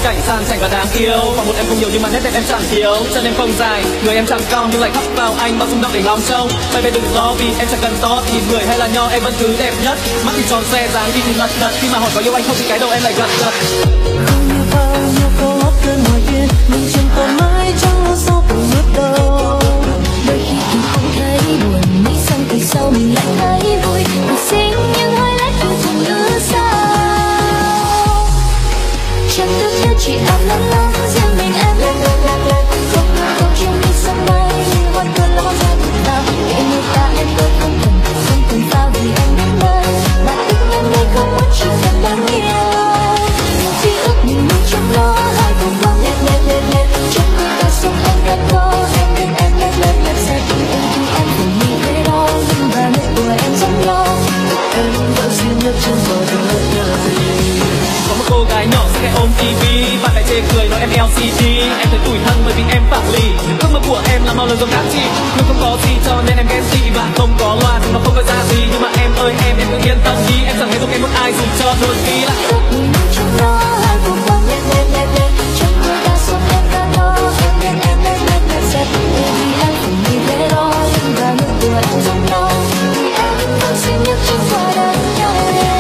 chảnh sang chảnh và đáng yêu. Và một em không nhiều nhưng mà nét đẹp em chẳng thiếu. Chân em không dài, người em chẳng cong nhưng lại khóc vào anh bao rung động để ngóng trông. Baby đừng lo vì em chẳng cần to thì người hay là nho em vẫn cứ đẹp nhất. Mắt thì tròn xe dáng đi thì ngật ngật, khi mà hỏi có yêu anh không thì cái đầu em lại gật gật. Không như bao nhiêu câu hát cơn ngoài kia, mình chẳng còn mãi chẳng lo sao từng bước đâu. Đôi khi thì không thấy buồn, nghĩ xong thì sau mình lại thấy vui. Mình xinh nhưng hơi lát yêu thương ư sao. Chẳng thức hết chỉ em lắng lắng, riêng mình em lên lên lên lên. Không ngờ câu chuyện đi sân bay, như hoa cơn lo ra thật nào. Để người ta em tôi không cần sao vì em đến đây. Mà tính em đây không muốn chỉ cần đáng yêu. Chỉ ước mình trong đó hai cùng vang lên lên lên lên. Trong người ta sống không đẹp đâu. Em lên lên lên sẽ tình em thì em không nghĩ thế đâu. Nhưng mà nước của em rất lo. Em vẫn duy nhất trên bờ đời. Có một cô gái nhỏ sẽ ôm TV, bạn lại chê cười nói em LCD. Em thấy tủi thân bởi vì em phẳng lì. Ước mơ của em là mau lớn giống các chị, nhưng không có gì cho nên em ghen tị. Và không có loa thì nó không có ra gì. Nhưng mà em ơi em cứ yên tâm đi, em chẳng thấy không em muốn ai dùng cho đôi khi lại. Ước mình trong đó hai cùng vang lên lên lên lên. Trong người ta sống em ta đó. Em lên lên lên sẽ tình em thì em không nghĩ thế đâu. Nhưng mà nước của em giống nhau vì em vẫn duy nhất trên cuộc đời này.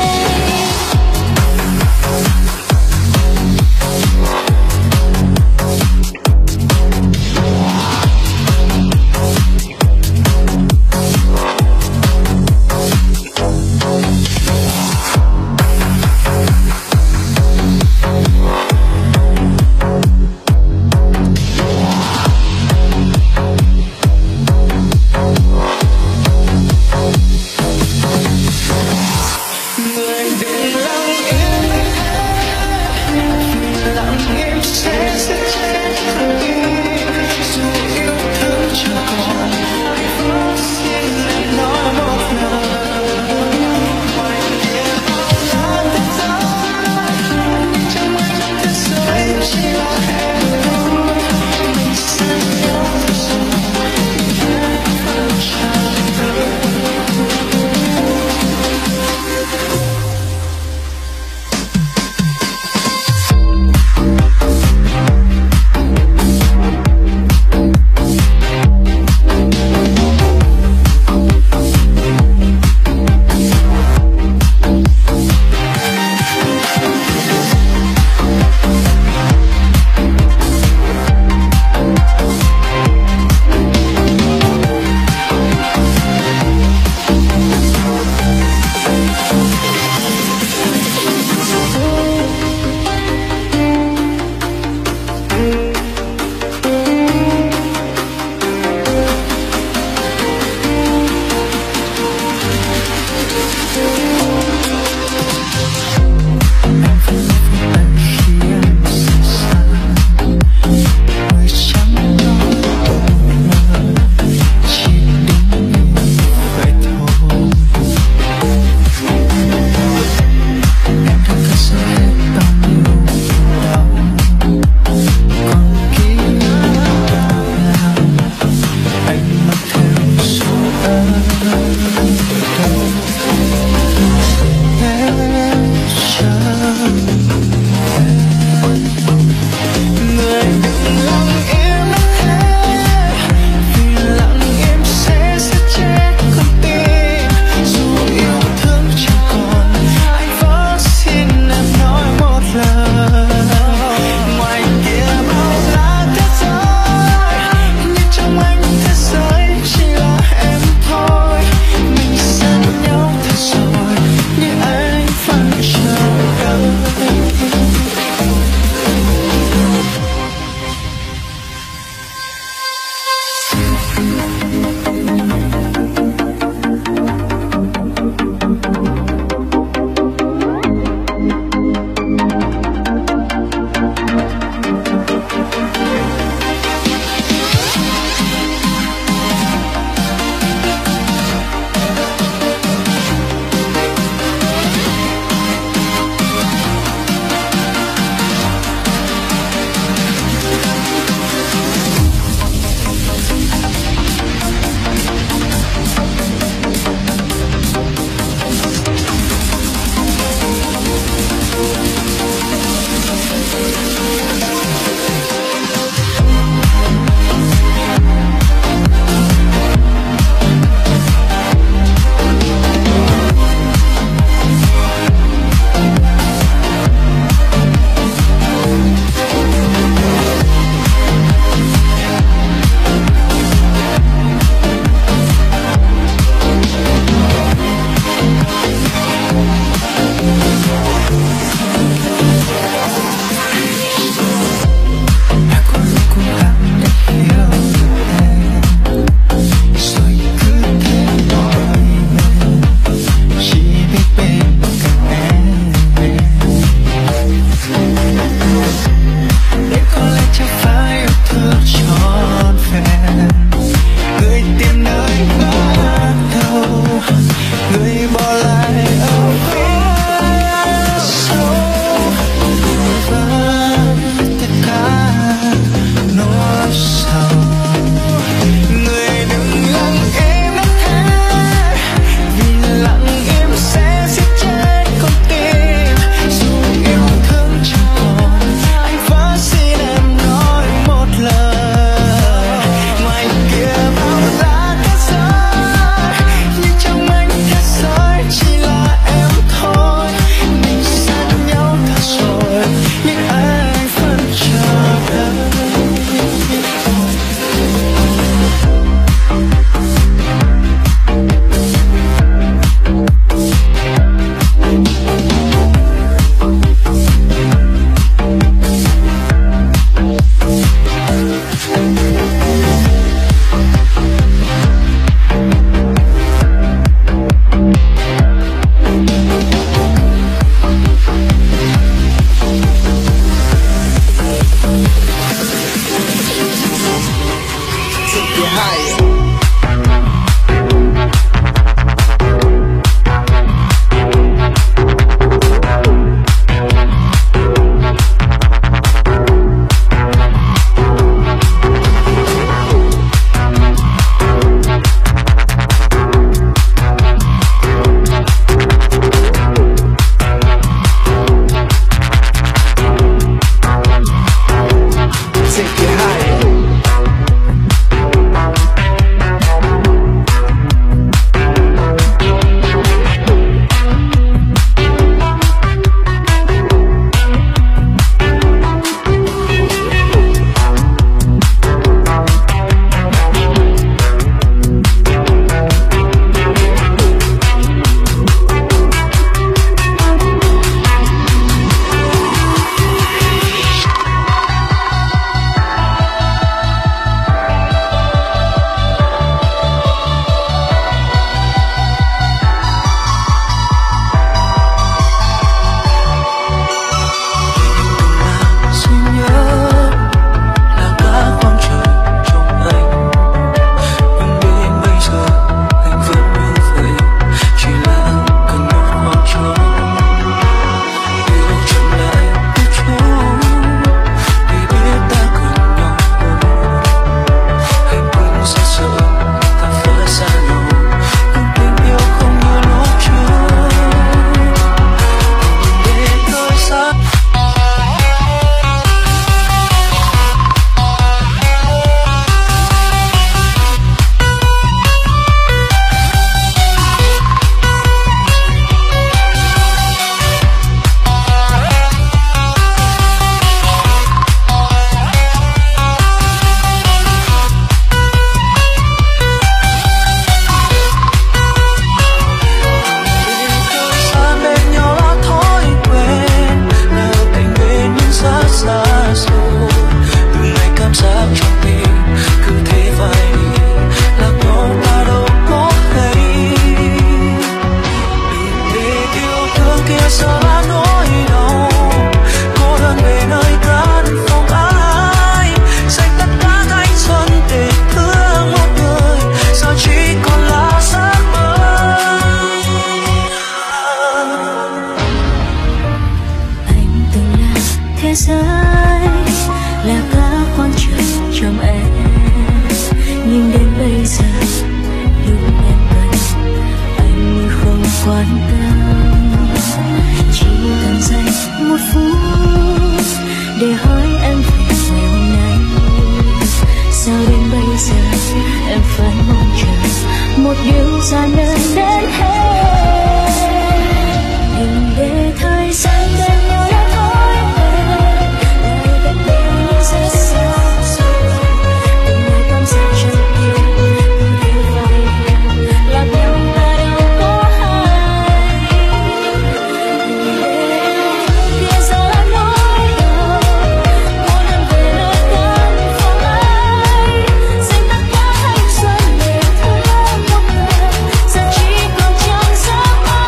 thế giới là cả khoảng trời trong em, nhưng đến bây giờ lúc em cần anh không quan tâm. Chỉ cần dành một phút để hỏi em về ngày hôm nay, sao đến bây giờ em phải mong chờ một điều dài nơi đến hết. Đừng để thời gian bên nhau đã thói quen, lại cách nhau rất xa rồi. Từng ngày bám sát trong tim, cứ thế vậy lạc nhau ta đâu có hay. Đừng để kia giờ là nỗi đau, muốn em về nơi căn phòng ấy, dành tất cả thanh xuân để thôi một lần, giờ chỉ còn trong giấc mơ.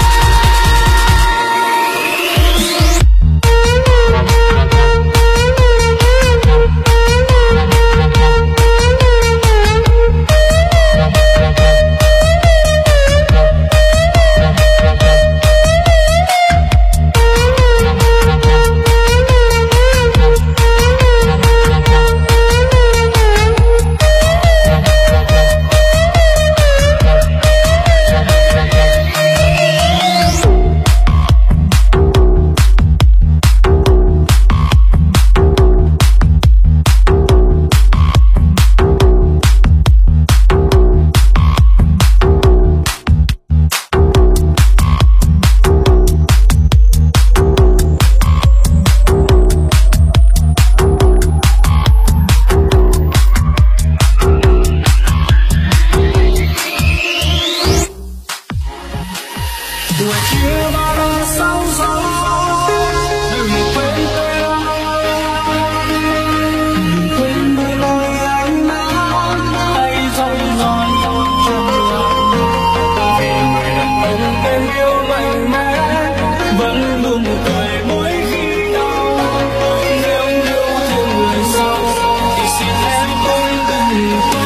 Ngoài kia bao la sóng gió, đừng quên tên anh, đừng quên đôi môi anh nắng hay giọng nói trong lòng. Vì người đàn ông em yêu mạnh mẽ vẫn luôn cười mỗi khi đau. Nếu yêu thương người sau thì xin em cũng đừng quên.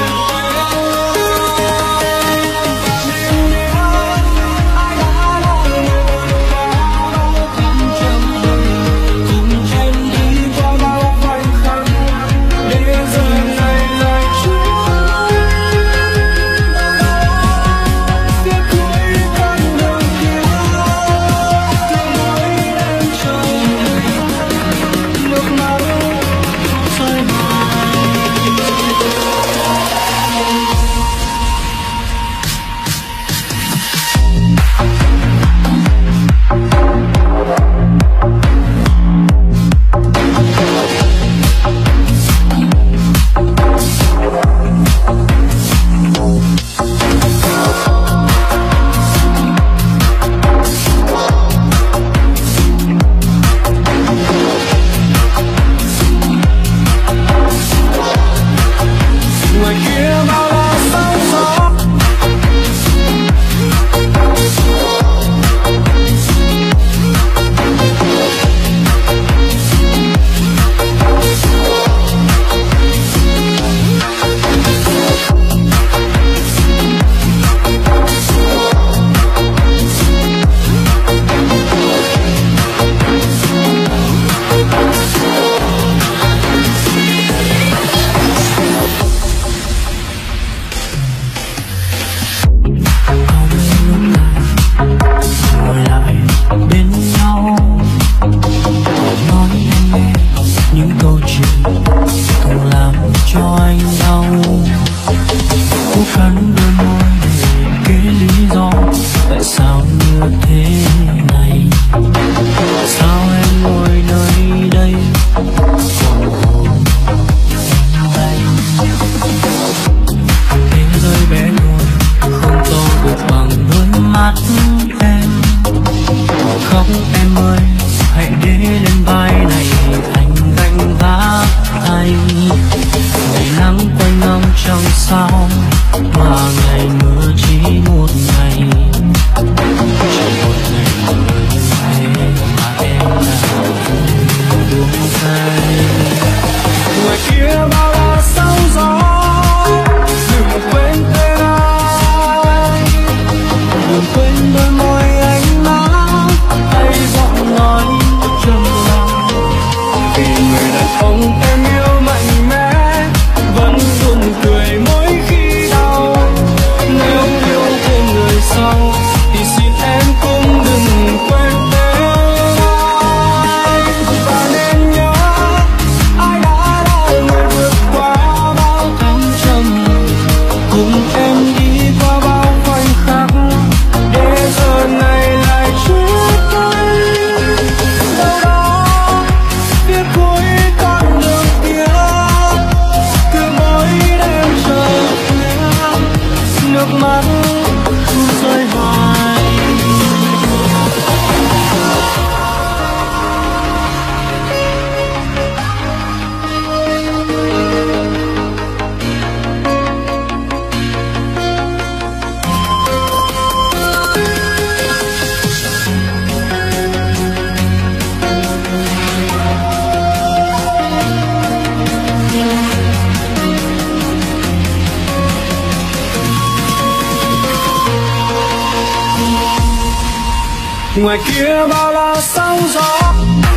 ngoài kia bao la sóng gió.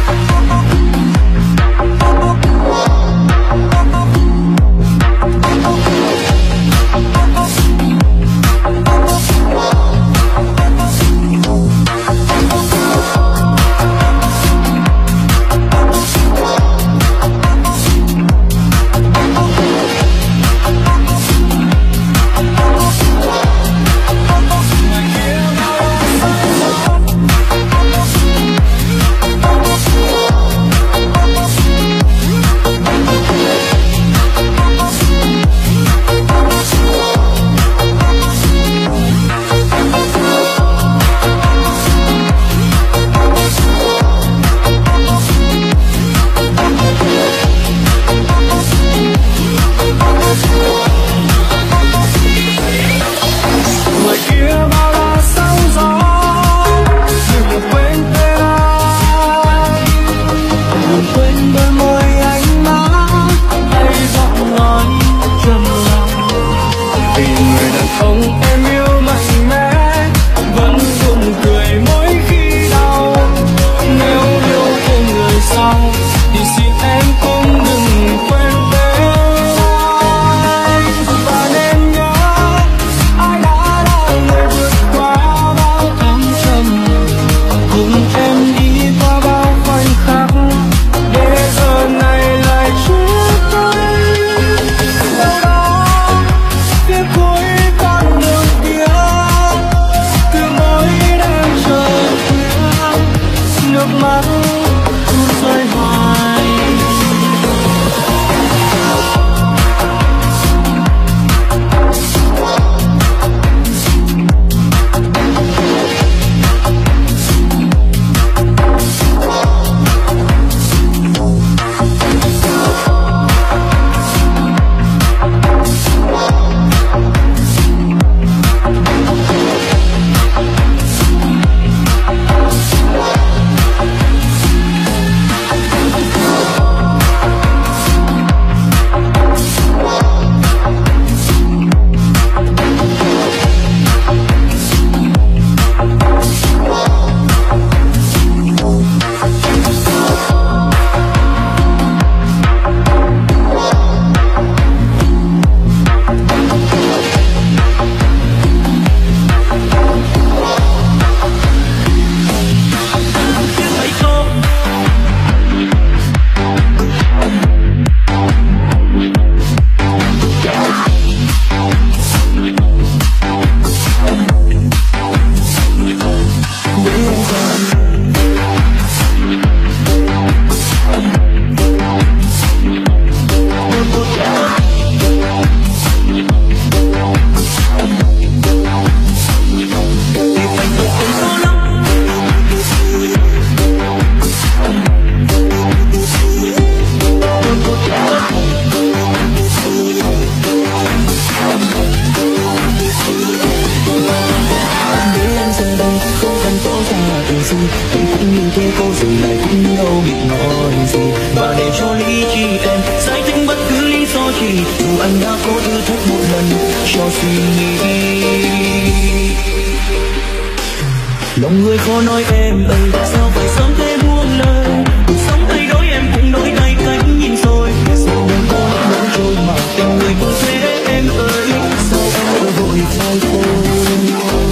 Lòng người khó nói em ơi, sao phải sớm thế buông lời. Cuộc sống thay đổi em cũng đổi thay cách nhìn rồi. Sao đừng có nước trôi mà tình người cũng thế em ơi. Sao em cơ hội thay tôi.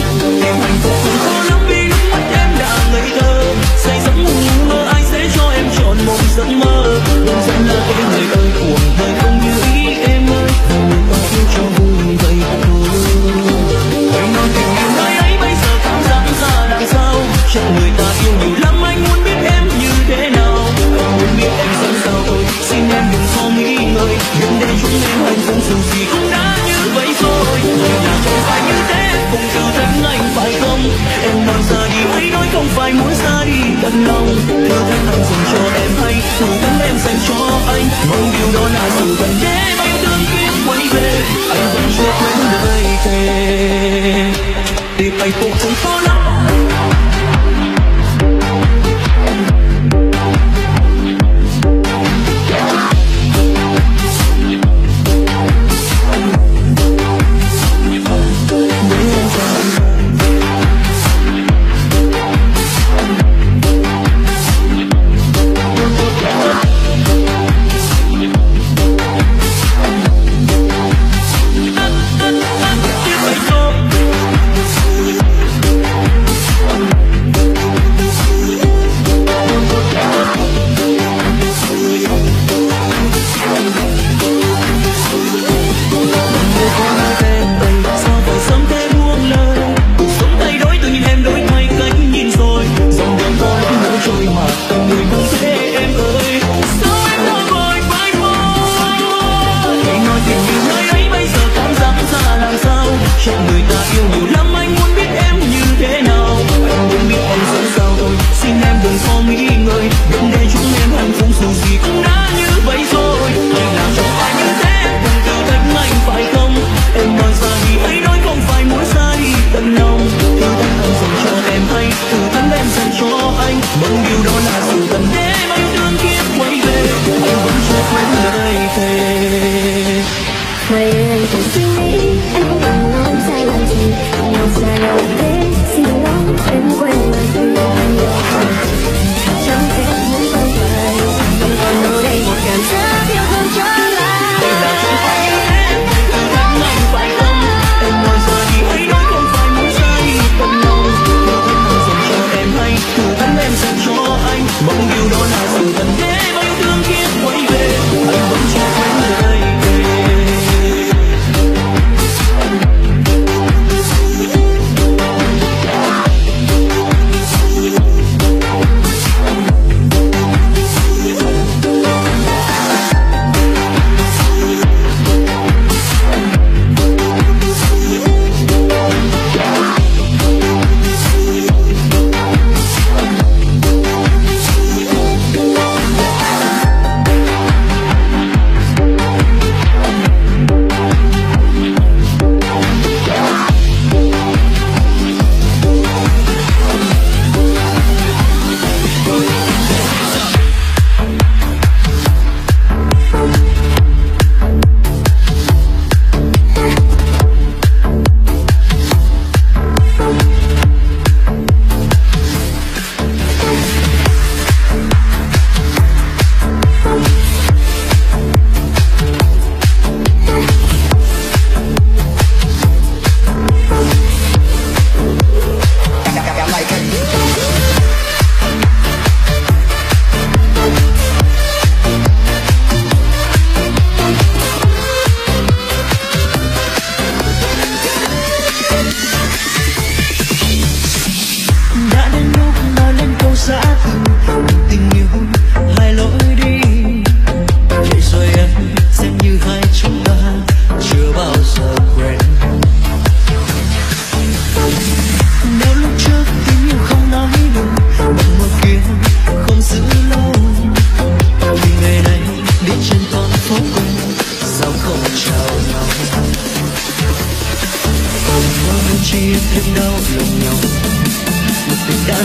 Em hạnh phúc không có lắm vì nước mắt em đã ngây thơ. Say giấc ngủ mơ ai sẽ cho em trọn một giấc mơ. Đơn giản là em người ơi, cuộc đời không như ý em ơi. Người ta yêu cho vui vậy thôi. Em nói tình yêu nơi ấy bây giờ cảm giác ra làm sao. Chẳng người ta yêu nhiều lắm, anh muốn biết em như thế nào. Em muốn biết em sống sao thôi, xin em đừng có nghĩ ngợi. Đừng để chúng em hạnh phúc dù gì cũng đã như vậy rồi. Nhưng là không phải như thế, cùng từ thánh anh phải không. Em nói ra đi, hãy nói không phải muốn ra đi thật lòng. Thưa thánh anh dành cho em hay, thử thánh em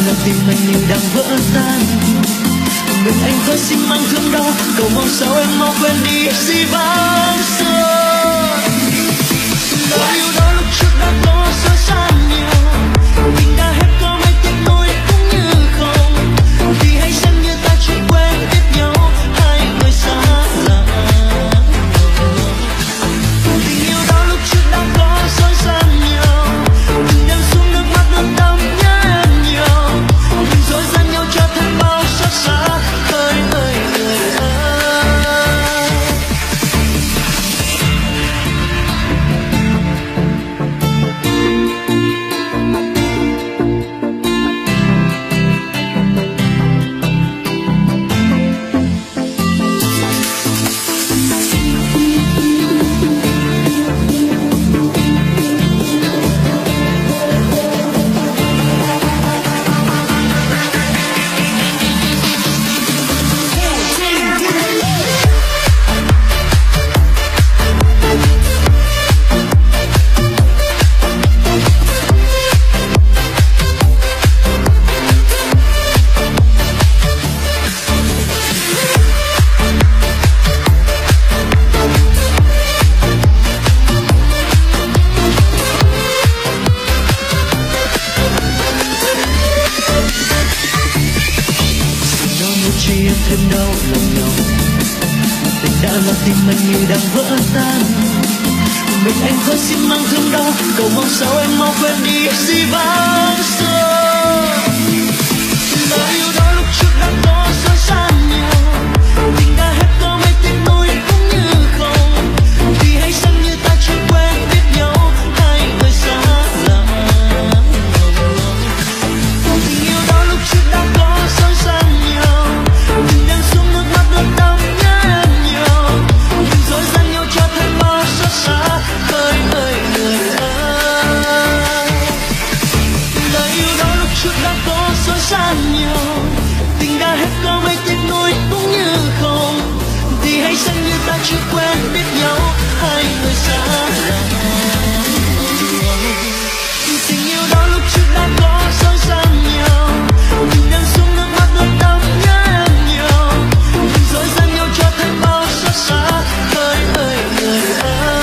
là tim anh như đang vỡ tan. Mình anh thôi xin mang thương đau, cầu mong sao em mau quên đi gì vắng xưa. Lời yêu đó lúc trước đã có sơ sát nhiều, tình đã hết có mấy tiếc nuối cũng như không. Thì hãy xem như ta chưa quen biết nhau, hai người xa lạ. Tình yêu đó lúc trước đã có sơ sát nhiều, từng đêm xuống nước mắt đơn đau nhớ em nhiều. Mình dối gian nhau cho thêm bao xót xa, ơi ơi người ơi. Thêm đau lòng nhau, tình đã làm tim anh như đang vỡ tan. Mình anh thôi xin mang thương đau, cầu mong sao em mau quên đi gì vắng xưa. Lời yêu đó lúc trước đã có sơ sát nhiều, tình đã hết có mấy tiếc nuối cũng như không. Thì hãy xem như ta chưa quen biết nhau, hai người xa lạ. Tình yêu đó lúc trước đã có sơ sát nhiều, từng đêm xuống nước mắt đơn đau nhớ em nhiều. Mình dối gian nhau cho thêm bao xót xa, ơi ơi người ơi. Lời yêu đó lúc trước đã có sơ sát nhiều, tình đã hết có mấy tiếc nuối cũng như không. Thì hãy xem như ta chưa quen biết nhau, hai người xa lạ. Tình yêu đó lúc trước đã có sơ sát nhiều, từng đêm xuống nước mắt đơn đau nhớ em nhiều. Mình dối gian nhau cho thêm bao xót xa, ơi ơi người ơi.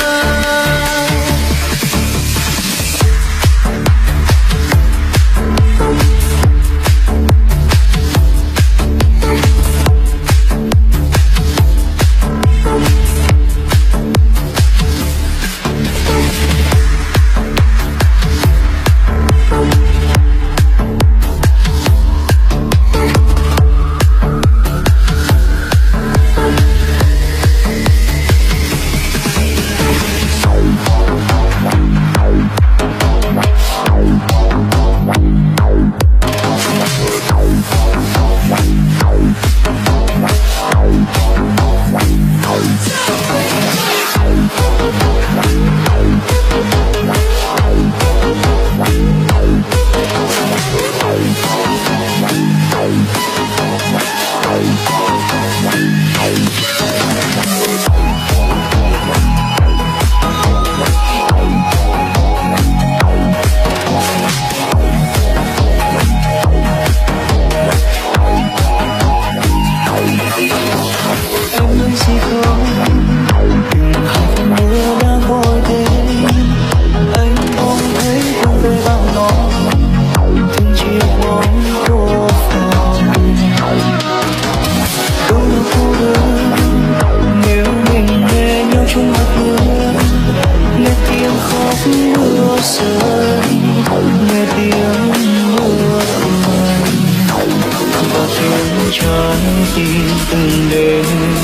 Từng đêm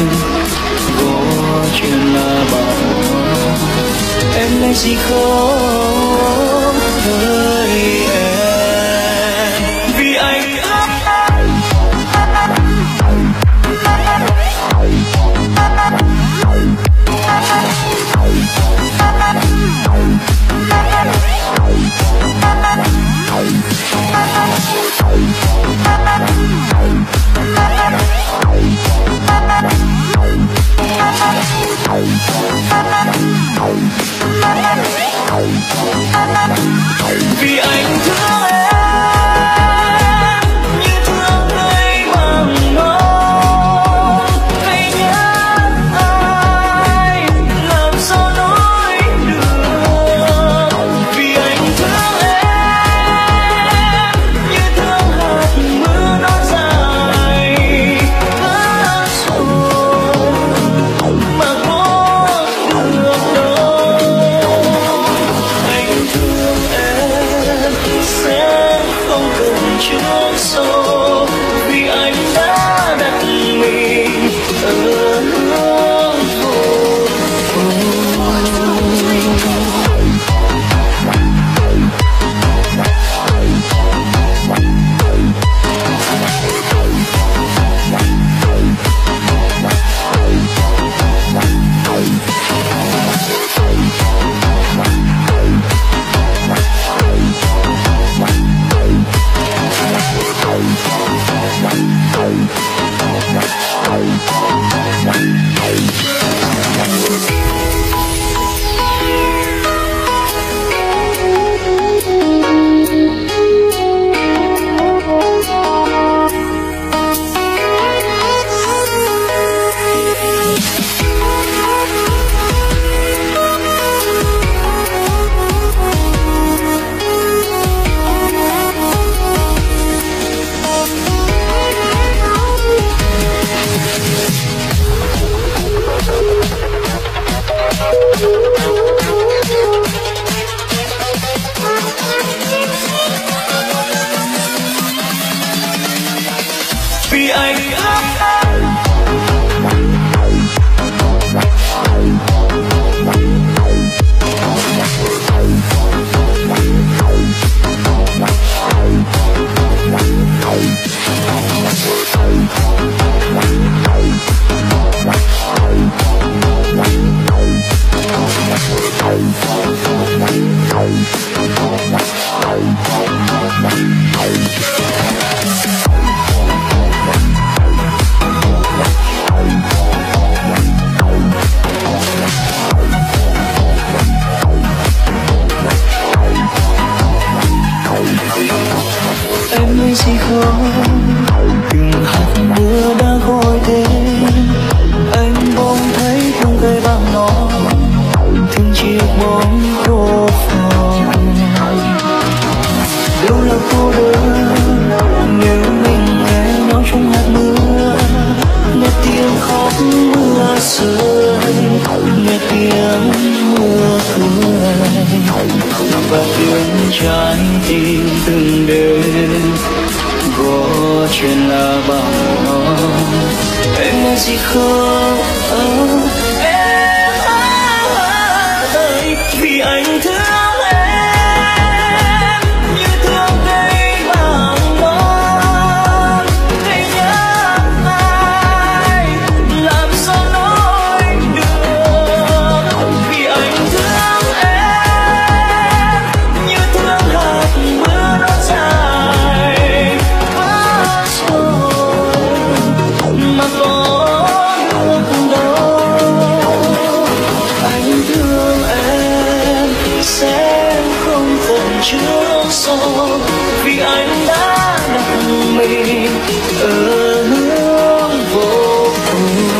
có chuyện là bảo em lấy gì không hỡi em, vì anh vì anh Vì anh em gì không từng hạt mưa đã gọi tên anh bỗng thấy không cây bằng nó thương chiếc bóng cô phòng đâu là cô đơn nếu mình nghe nó trong hạt mưa nghe tiếng khóc mưa rơi nghe tiếng mưa cười và tiếng trái tim từng đêm có chuyện là bằng nó em nghe gì không em ơi vì anh thương em như thương cây bằng non hãy nhớ ai làm sao nói được vì anh thương em như thương hạt mưa nó dài quá rồi mà có được đâu anh thương em sẽ không còn trước sau vì anh đã đặt mình ở hướng vô cùng.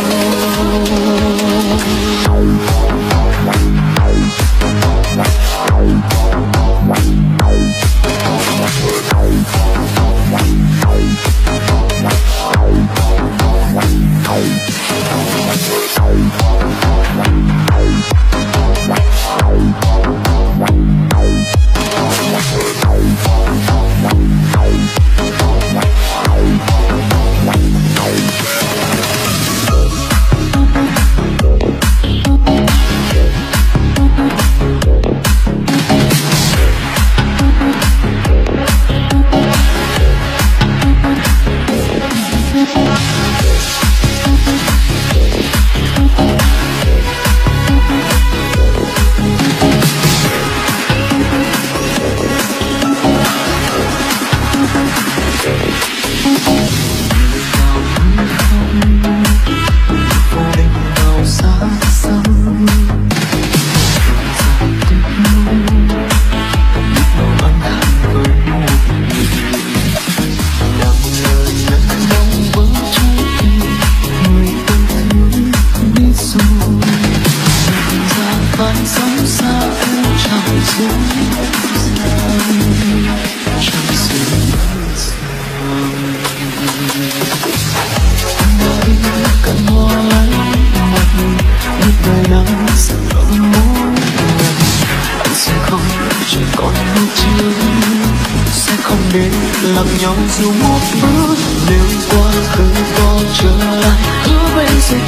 Lặng nhau dù một bước nếu quá khứ có trở lại hứa bên sẽ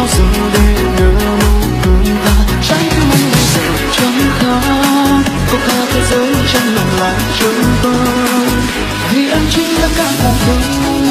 bao giờ để nở nụ cười ta trái tim anh bây giờ chẳng khác có cả thế giới trong lòng lại trống vắng vì anh chính là cả cuộc đời